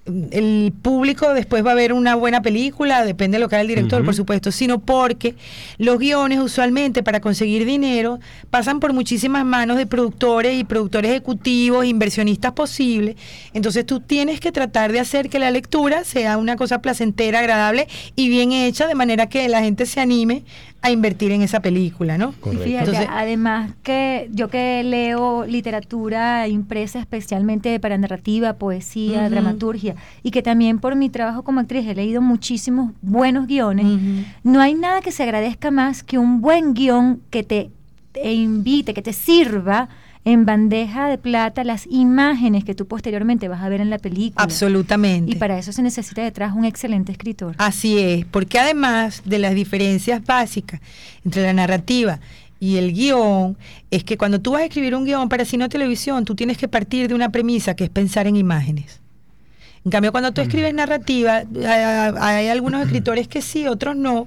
el público después va a ver una buena película, depende de lo que haga el director, Ujú. por supuesto, sino porque los guiones usualmente para conseguir dinero pasan por muchísimas manos de productores y productores ejecutivos, inversionistas posibles. Entonces tú tienes que tratar de hacer que la lectura sea una cosa placentera, agradable y bien hecha, de manera que la gente se anime a invertir en esa película, ¿no? Y Correcto. fíjate, Entonces- además que yo que leo literatura impresa especialmente para narrativa, poesía, Ujú. dramaturgia, y que también por mi trabajo como actriz he leído muchísimos buenos guiones, Ujú. no hay nada que se agradezca más que un buen guión que te, te invite, que te sirva en bandeja de plata las imágenes que tú posteriormente vas a ver en la película. Absolutamente. Y para eso se necesita detrás un excelente escritor. Así es, porque además de las diferencias básicas entre la narrativa y el guión, es que cuando tú vas a escribir un guión para cine o televisión, tú tienes que partir de una premisa que es pensar en imágenes. En cambio, cuando tú escribes narrativa, hay, hay algunos escritores que sí, otros no,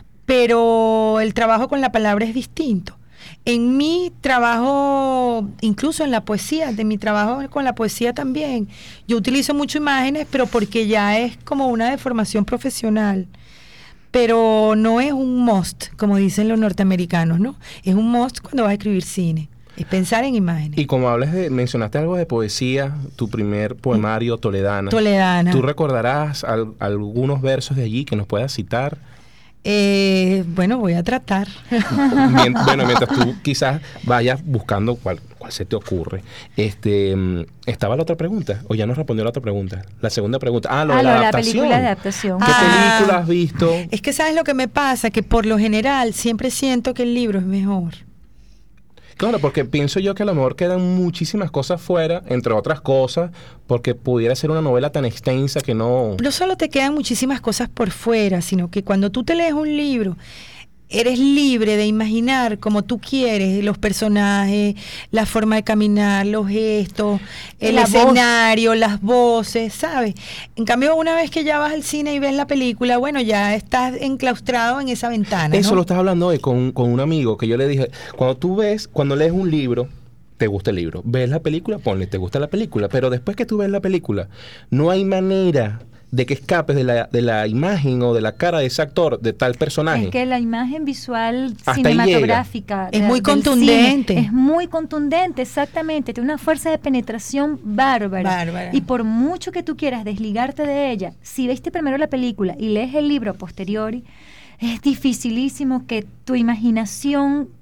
pero el trabajo con la palabra es distinto. En mi trabajo, incluso en la poesía, de mi trabajo con la poesía también, yo utilizo mucho imágenes, pero porque ya es como una deformación profesional. Pero no es un must, como dicen los norteamericanos, ¿no? Es un must cuando vas a escribir cine, es pensar en imágenes. Y como hablas de, mencionaste algo de poesía, tu primer poemario, Toledana. Toledana. ¿Tú recordarás al- algunos versos de allí que nos puedas citar? Eh, bueno, voy a tratar. Mien- bueno, mientras tú quizás vayas buscando cuál, cuál se te ocurre. Este, mm, ¿estaba la otra pregunta? ¿O ya nos respondió la otra pregunta? La segunda pregunta. Ah, lo Ah, de la lo de la adaptación. película de adaptación. ¿Qué Ah. película has visto? Es que sabes lo que me pasa, que por lo general siempre siento que el libro es mejor. Claro, porque pienso yo que a lo mejor quedan muchísimas cosas fuera, entre otras cosas, porque pudiera ser una novela tan extensa que no... No solo te quedan muchísimas cosas por fuera, sino que cuando tú te lees un libro, eres libre de imaginar como tú quieres los personajes, la forma de caminar, los gestos, el La voz. escenario, las voces, ¿sabes? En cambio, una vez que ya vas al cine y ves la película, bueno, ya estás enclaustrado en esa ventana, Eso ¿no? lo estás hablando hoy con, con un amigo que yo le dije, cuando tú ves, cuando lees un libro, te gusta el libro, ves la película, ponle, te gusta la película, pero después que tú ves la película, no hay manera de que escapes de la, de la imagen o de la cara de ese actor, de tal personaje. Es que la imagen visual Hasta ahí cinematográfica Es de- muy del contundente. cine es muy contundente, exactamente. Tiene una fuerza de penetración bárbara. Bárbara. Y por mucho que tú quieras desligarte de ella, si viste primero la película y lees el libro a posteriori, es dificilísimo que tu imaginación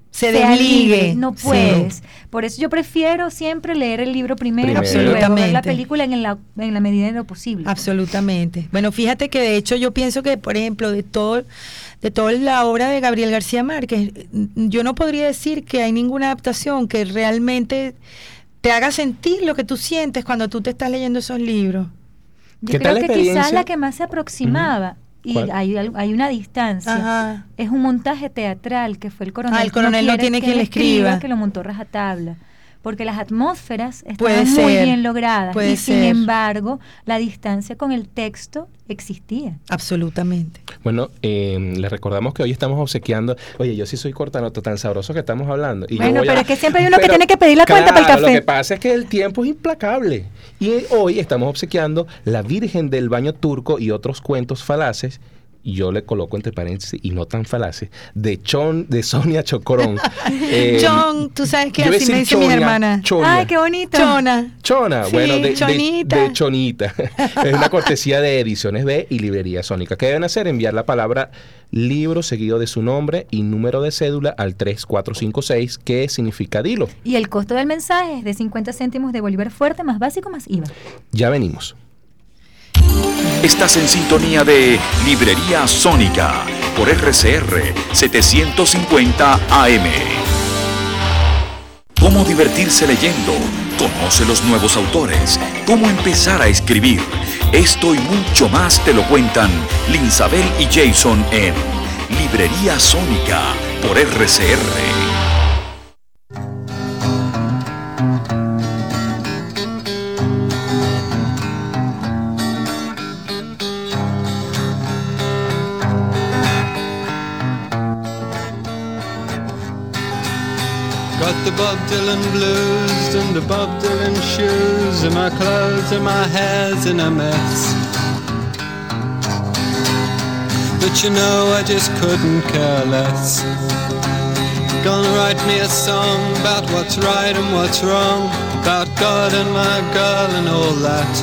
se sea desligue. libre, no Sí. puedes. Por eso yo prefiero siempre leer el libro primero, Primero. y luego ver la Absolutamente. película en la, en la medida de lo posible. Absolutamente. Bueno, fíjate que de hecho yo pienso que, por ejemplo, de todo, de toda la obra de Gabriel García Márquez, yo no podría decir que hay ninguna adaptación que realmente te haga sentir lo que tú sientes cuando tú te estás leyendo esos libros. Yo ¿Qué creo tal la que quizás experiencia? la que más se aproximaba, y ¿Cuál? hay, al- hay una distancia, Ajá. es un montaje teatral que fue el coronel. Ah, el coronel no quiere tiene que quien él le escriba. que lo montó rajatabla. Porque las atmósferas Puede estaban muy ser, bien logradas puede y sin ser. embargo la distancia con el texto existía. Absolutamente. Bueno, eh, les recordamos que hoy estamos obsequiando. Oye, yo sí soy cortanoto, tan sabroso que estamos hablando. Y yo Bueno, voy pero a- es que siempre hay uno que Pero, tiene que pedir la cuenta para el claro, café. Lo que pasa es que el tiempo es implacable. Y hoy estamos obsequiando La Virgen del Baño Turco y otros cuentos falaces. Y yo le coloco entre paréntesis y no tan falaces, de Chon, de Sonia Chocorón. Eh, John, tú sabes que yo iba a así me decir dice mi Chonia, hermana. Chonia. Ay, qué bonito. Chona. Chona, Sí, bueno, de, de- Chonita. de Chonita. Es una cortesía de Ediciones B y Librería Sónica. ¿Qué deben hacer? Enviar la palabra libro seguido de su nombre y número de cédula al tres cuatro cinco seis, que significa dilo. Y el costo del mensaje es de cincuenta céntimos de bolívar fuerte, más básico, más I V A. Ya venimos. Estás en sintonía de Librería Sónica por R C R setecientos cincuenta A M. ¿Cómo divertirse leyendo? Conoce los nuevos autores. ¿Cómo empezar a escribir? Esto y mucho más te lo cuentan Linsabel y Jason en Librería Sónica por R C R. Got the Bob Dylan blues and the Bob Dylan shoes, and my clothes and my hair's in a mess. But you know I just couldn't care less. Gonna write me a song about what's right and what's wrong, about God and my girl and all that.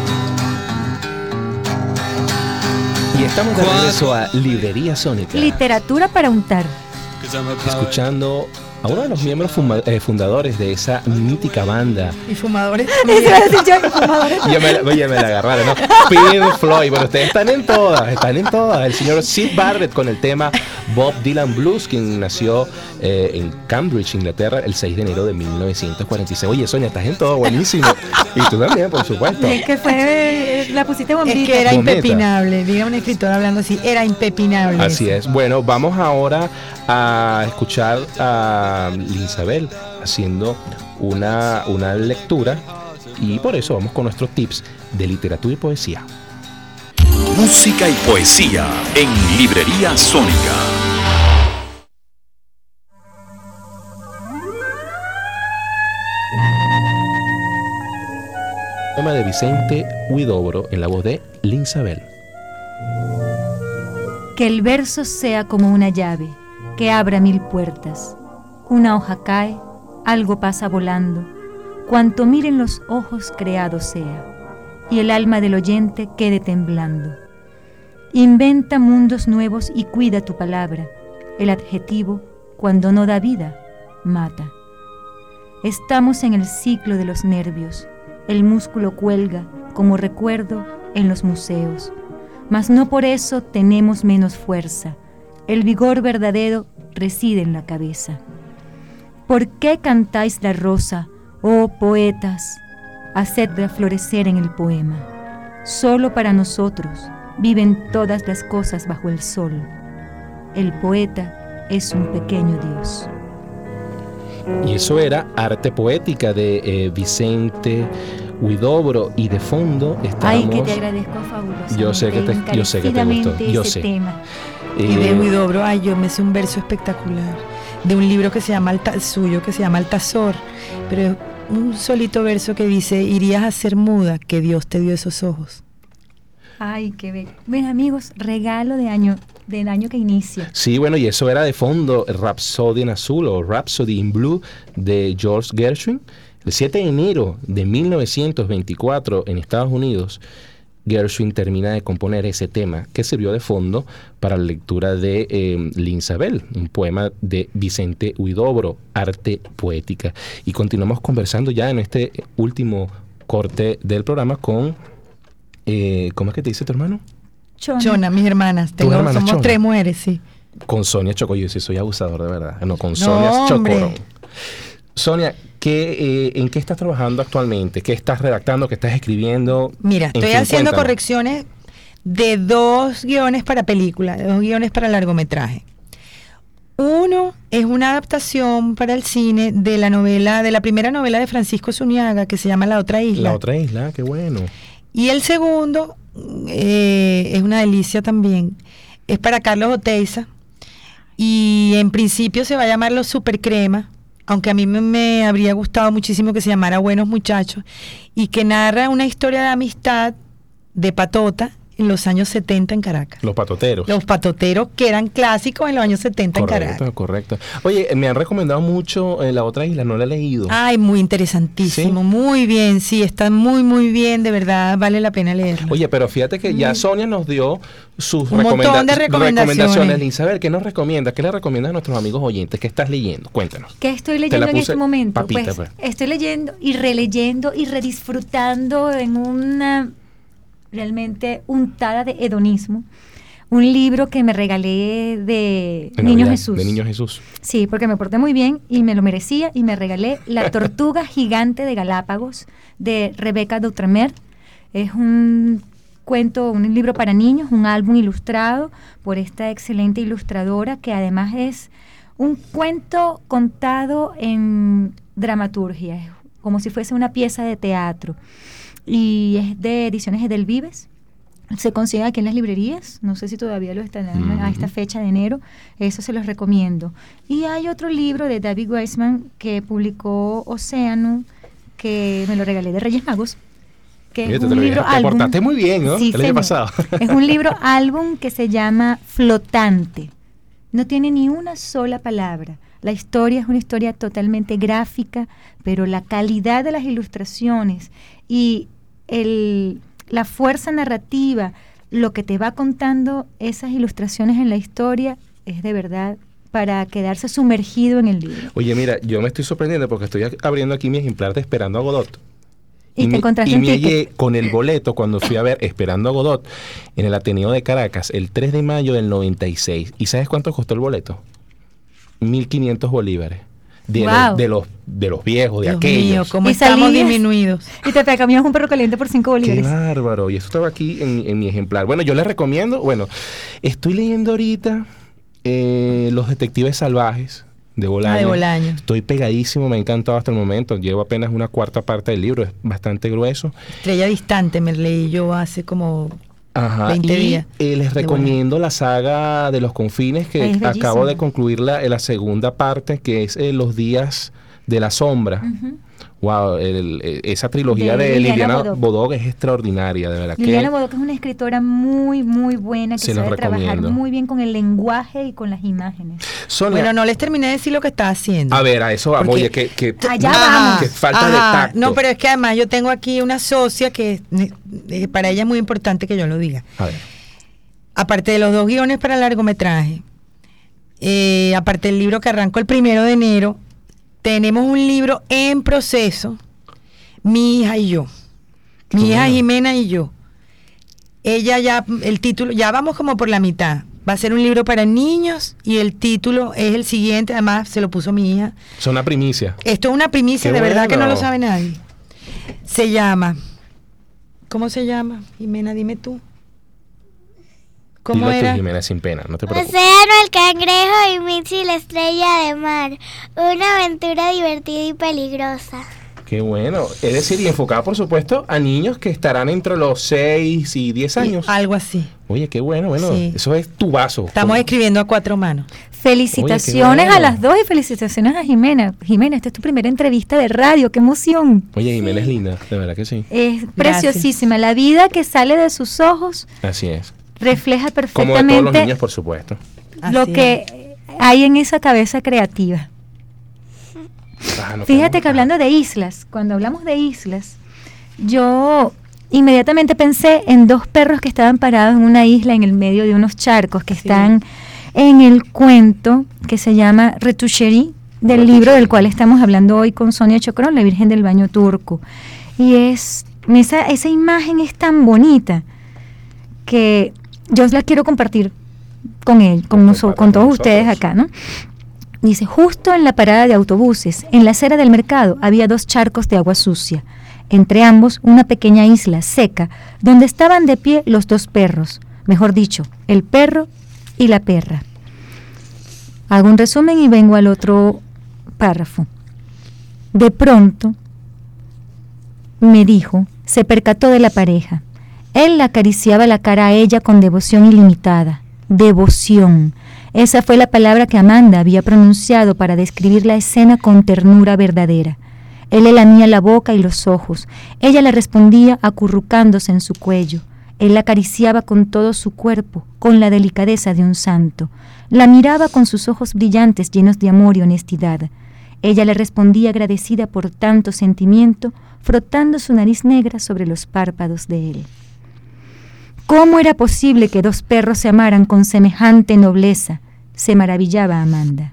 Y estamos de regreso a Librería Sónica, Literatura para untar. 'Cause I'm a poet. escuchando a uno de los miembros fuma- eh, fundadores de esa mítica banda. Y fumadores. Eso iba a decir yo, fumadores. Ya me, la- oye, me la agarraron, ¿no? Pink Floyd, bueno, ustedes están en todas, están en todas. El señor Syd Barrett con el tema Bob Dylan Blues, quien nació eh, en Cambridge, Inglaterra, el seis de enero de mil novecientos cuarenta y seis. Oye, Sonia, estás en todo, buenísimo. Y tú también, por supuesto. Es que fue, la pusiste bombita. Es que era Bombeta. impepinable. Diga un escritor hablando así, era impepinable. Así es. Bueno, vamos ahora a escuchar a Linsabel haciendo una, una lectura, y por eso vamos con nuestros tips de literatura y poesía. Música y poesía en Librería Sónica. Tema de Vicente Huidobro en la voz de Linsabel. Que el verso sea como una llave que abra mil puertas. Una hoja cae, algo pasa volando, cuanto miren los ojos creado sea, y el alma del oyente quede temblando. Inventa mundos nuevos y cuida tu palabra. El adjetivo, cuando no da vida, mata. Estamos en el ciclo de los nervios. El músculo cuelga como recuerdo en los museos, mas no por eso tenemos menos fuerza. El vigor verdadero reside en la cabeza. ¿Por qué cantáis la rosa, oh poetas? Hacedla florecer en el poema. Solo para nosotros viven todas las cosas bajo el sol. El poeta es un pequeño Dios. Y eso era Arte Poética de eh, Vicente Huidobro, y de fondo estamos... Ay, que te agradezco fabuloso. Yo sé que te- yo sé que te gustó, yo ese sé. tema. Y de eh, Huidobro, ay, yo me sé un verso espectacular de un libro que se llama Alta, suyo, que se llama Altazor, pero es un solito verso que dice: irías a ser muda, que Dios te dio esos ojos. Ay, qué bello. Bueno, amigos, regalo de año, del año que inicia. Sí, bueno, y eso era de fondo Rhapsody en Azul o Rhapsody in Blue de George Gershwin. El siete de enero de mil novecientos veinticuatro en Estados Unidos, Gershwin termina de componer ese tema que sirvió de fondo para la lectura de eh, Linsabel, un poema de Vicente Huidobro, Arte Poética. Y continuamos conversando ya en este último corte del programa con, eh, ¿cómo es que te dice tu hermano? Chona. Chona, mis hermanas. Tengo, hermana somos Chona? tres mujeres, sí. Con Sonia Choco. Yo sí soy abusador, de verdad. No, con No, Sonia hombre. Chocorón. Sonia, ¿qué, eh, ¿en qué estás trabajando actualmente? ¿Qué estás redactando? ¿Qué estás escribiendo? Mira, En estoy fin, haciendo cuéntanos. correcciones de dos guiones para película, de dos guiones para largometraje. Uno es una adaptación para el cine de la novela, de la primera novela de Francisco Zuniaga, que se llama La Otra Isla. La Otra Isla, qué bueno. Y el segundo eh, es una delicia también. Es para Carlos Oteiza. Y en principio se va a llamar Los Supercrema, aunque a mí me, me habría gustado muchísimo que se llamara Buenos Muchachos, y que narra una historia de amistad de patota en los años setenta en Caracas. Los patoteros. Los patoteros que eran clásicos en los años setenta en Caracas. Correcto, correcto. Oye, me han recomendado mucho eh, La Otra Isla, no la he leído. Ay, muy interesantísimo, ¿Sí? muy bien, sí, está muy, muy bien, de verdad, vale la pena leerlo. Oye, pero fíjate que ya Sonia nos dio sus Un montón recomenda- de recomendaciones. recomendaciones. Isabel, ¿qué nos recomiendas? ¿Qué le recomiendas a nuestros amigos oyentes? ¿Qué estás leyendo? Cuéntanos. ¿Qué estoy Te leyendo la en puse este momento? papita, pues, pues. estoy leyendo y releyendo y redisfrutando en una realmente untada de hedonismo un libro que me regalé de De Niño Navidad, Jesús. De Niño Jesús. Sí, porque me porté muy bien y me lo merecía y me regalé La Tortuga Gigante de Galápagos de Rebeca Doutremer. Es un cuento, un libro para niños, un álbum ilustrado por esta excelente ilustradora que además es un cuento contado en dramaturgia, es como si fuese una pieza de teatro. Y es de Ediciones Edelvives. Se consigue aquí en las librerías, no sé si todavía lo están dando a esta fecha de enero, eso se los recomiendo. Y hay otro libro de David Weissman que publicó Océano, que me lo regalé de Reyes Magos, que Oye, es te, un te, lo libro dije, te álbum. portaste muy bien, ¿no? Sí, El año señor. pasado. Es un libro álbum que se llama Flotante. No tiene ni una sola palabra. La historia es una historia totalmente gráfica, pero la calidad de las ilustraciones y el, la fuerza narrativa, lo que te va contando esas ilustraciones en la historia, es de verdad para quedarse sumergido en el libro. Oye, mira, yo me estoy sorprendiendo porque estoy abriendo aquí mi ejemplar de Esperando a Godot. Y, te me, encontraste y un me ticket. hallé con el boleto cuando fui a ver Esperando a Godot en el Ateneo de Caracas el tres de mayo del noventa y seis. ¿Y sabes cuánto costó el boleto? mil quinientos bolívares. De, Wow. los, de, los, de los viejos, de Dios aquellos. mío, cómo Y estamos salías- disminuidos. Y te cambias un perro caliente por cinco Qué bolívares. bárbaro. Y eso estaba aquí en, en mi ejemplar. Bueno, yo les recomiendo, bueno, estoy leyendo ahorita eh, Los Detectives Salvajes de Bolaño. Ah, de Bolaño. Estoy pegadísimo, me ha encantado hasta el momento. Llevo apenas una cuarta parte del libro, es bastante grueso. Estrella Distante me leí yo hace como Ajá. veinte y días. eh, les de recomiendo la saga de Los Confines, que Ay, es acabo bellísima. de concluir la, la segunda parte, que es eh, Los Días de la Sombra. Ujú. Wow, el- el- esa trilogía De de, Liliana Liliana Bodoc. Bodoc es extraordinaria, de verdad. Liliana que Bodoc es una escritora muy, muy buena que Se los sabe trabajar recomiendo. muy bien con el lenguaje y con las imágenes. Sonia, Bueno, no les terminé de decir lo que estaba haciendo. a ver, a eso vamos. Porque- Oye, que, que, Allá que vamos. falta de ajá. tacto. No, pero es que además yo tengo aquí una socia que eh, para ella es muy importante que yo lo diga. A ver. Aparte de los dos guiones para largometraje, eh, aparte del libro que arrancó el primero de enero, tenemos un libro en proceso, mi hija y yo. Mi Qué hija bueno. Jimena y yo. Ella ya, el título, ya vamos como por la mitad. Va a ser un libro para niños y el título es el siguiente, además se lo puso mi hija. Son una primicia. Esto es una primicia, Qué de verdad que no bueno. lo sabe nadie. Se llama, ¿cómo se llama? Jimena, dime tú. ¿Cómo Dilo tú, era? Jimena, sin pena, no te preocupes. Océano, el cangrejo y Mitzi, la estrella de mar. Una aventura divertida y peligrosa. Qué bueno. Es decir, y enfocada, por supuesto, a niños que estarán entre los seis y diez años. Y algo así. Oye, qué bueno, bueno. Sí. Eso es tu vaso. Estamos Como- escribiendo a cuatro manos. Felicitaciones bueno. a las dos y felicitaciones a Jimena. Jimena, esta es tu primera entrevista de radio, qué emoción. Oye, Jimena es linda, de verdad que sí. Es Gracias. preciosísima. La vida que sale de sus ojos Así es. refleja Como de todos los perfectamente niños, por supuesto. lo Así que hay en esa cabeza creativa. Ah, no Fíjate podemos- que hablando de islas, cuando hablamos de islas, yo inmediatamente pensé en dos perros que estaban parados en una isla en el medio de unos charcos que sí. están en el cuento que se llama Retoucherie, del Retoucherie. libro del cual estamos hablando hoy con Sonia Chocrón, La Virgen del Baño Turco. Y es esa, esa imagen es tan bonita que yo la quiero compartir con él, con, nosotros, con todos ustedes acá, ¿no? Dice, justo en la parada de autobuses, en la acera del mercado, había dos charcos de agua sucia. Entre ambos, una pequeña isla seca, donde estaban de pie los dos perros, mejor dicho, el perro y la perra. Hago un resumen y vengo al otro párrafo. De pronto, me dijo, se percató de la pareja. Él la acariciaba la cara a ella con devoción ilimitada. Devoción. Esa fue la palabra que Amanda había pronunciado para describir la escena con ternura verdadera. Él le lamía la boca y los ojos. Ella le respondía acurrucándose en su cuello. Él la acariciaba con todo su cuerpo, con la delicadeza de un santo. La miraba con sus ojos brillantes llenos de amor y honestidad. Ella le respondía agradecida por tanto sentimiento, frotando su nariz negra sobre los párpados de él. ¿Cómo era posible que dos perros se amaran con semejante nobleza? Se maravillaba Amanda.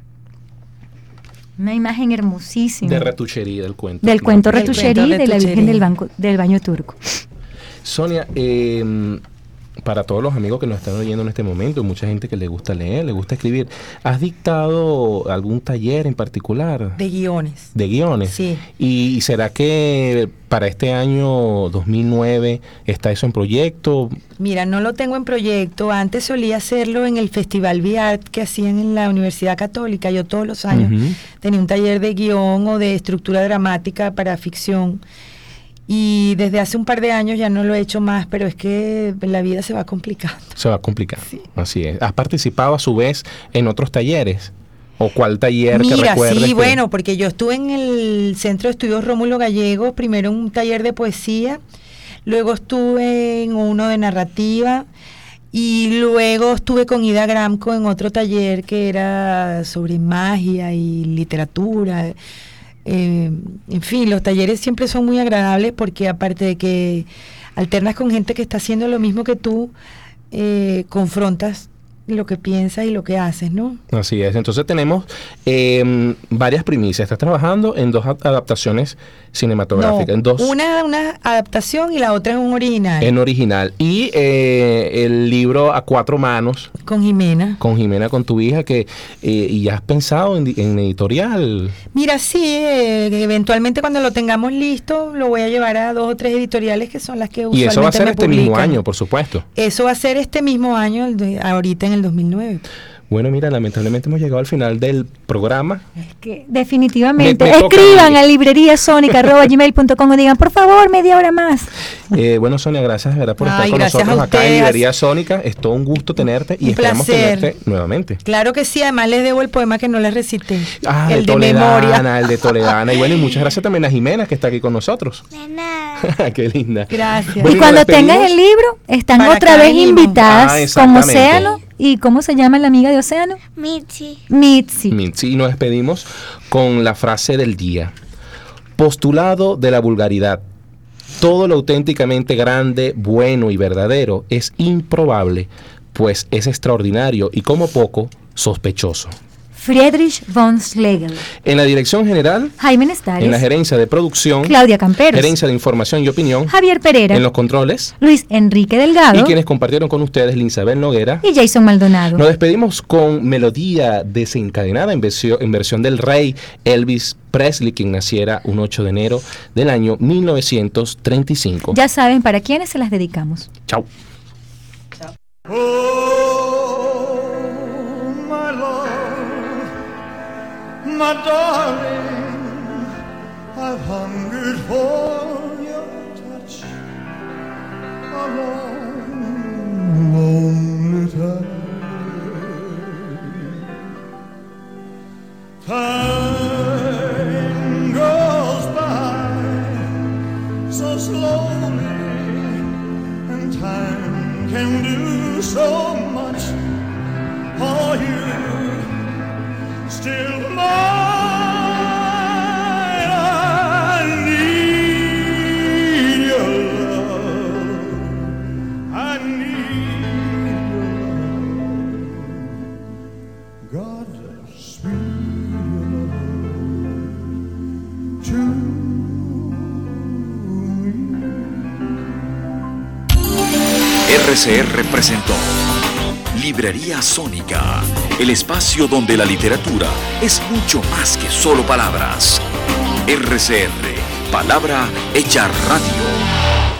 Una imagen hermosísima. De Retoucherie, del cuento. Del cuento ¿no? Retoucherie de la Virgen del, banco, del Baño Turco. Sonia, eh, para todos los amigos que nos están oyendo en este momento, mucha gente que le gusta leer, le gusta escribir, ¿has dictado algún taller en particular? De guiones. De guiones. Sí. ¿Y será que para este año dos mil nueve está eso en proyecto? Mira, no lo tengo en proyecto. Antes solía hacerlo en el Festival V-Art que hacían en la Universidad Católica. Yo todos los años uh-huh. tenía un taller de guión o de estructura dramática para ficción. Y desde hace un par de años ya no lo he hecho más, pero es que la vida se va complicando. Se va complicando, sí. Así es. ¿Has participado a su vez en otros talleres? ¿O cuál taller Mira, que recuerdes? Sí, que... bueno, porque yo estuve en el Centro de Estudios Rómulo Gallegos, primero en un taller de poesía, luego estuve en uno de narrativa, y luego estuve con Ida Gramco en otro taller que era sobre magia y literatura. Eh, en fin, los talleres siempre son muy agradables porque aparte de que alternas con gente que está haciendo lo mismo que tú, eh, confrontas lo que piensas y lo que haces, ¿no? Así es. Entonces tenemos eh, varias primicias. Estás trabajando en dos adaptaciones cinematográficas. No, en dos. Una una adaptación y la otra es un original. En original. Y eh, el libro A Cuatro Manos. Con Jimena. Con Jimena, con tu hija, que eh, y ya has pensado en, en editorial. Mira, sí, eh, eventualmente cuando lo tengamos listo, lo voy a llevar a dos o tres editoriales que son las que usualmente Y eso va a ser me este publican. mismo año, por supuesto. Eso va a ser este mismo año, el de, ahorita en el dos mil nueve. Bueno, mira, lamentablemente hemos llegado al final del programa. Es que definitivamente, Me- me toca escriban a mí. a libreriasónica arroba gmail punto com y digan, por favor, media hora más. Eh, bueno, Sonia, gracias de verdad por estar Ay, con gracias nosotros a acá en ustedes. Librería Sónica. Es todo un gusto tenerte y Un esperamos placer. tenerte nuevamente. Claro que sí, además les debo el poema que no les recité. Ah, el de de Toledana, memoria. el de Toledana. Y bueno, y muchas gracias también a Jimena, que está aquí con nosotros. De nada. Qué linda. Gracias. Bueno, Y cuando nos despedimos. tengan el libro, están Para otra acá vez venimos. Ah, invitadas con exactamente. Océano. ¿Y cómo se llama la amiga de Océano? Mitzi. Mitzi. Mitzi, y nos despedimos con la frase del día. Postulado de la vulgaridad. Todo lo auténticamente grande, bueno y verdadero es improbable, pues es extraordinario y como poco, sospechoso. Friedrich von Schlegel. En la dirección general, Jaime Nestares. en la gerencia de producción, Claudia Camperos. gerencia de información y opinión, Javier Pereira. en los controles, Luis Enrique Delgado. y quienes compartieron con ustedes, Linsabel Noguera. Y Jason Maldonado. Nos despedimos con melodía desencadenada en versión, en versión del rey Elvis Presley, quien naciera un ocho de enero del año mil novecientos treinta y cinco. Ya saben para quiénes se las dedicamos. Chao. Oh, my love, my darling, I've hungered for your touch a long, lonely time. Time goes by so slowly, and time can do so much for you. Still mine, I need your love. God's sweet love to R C R presentó Librería Sónica, el espacio donde la literatura es mucho más que solo palabras. R C R, palabra hecha radio.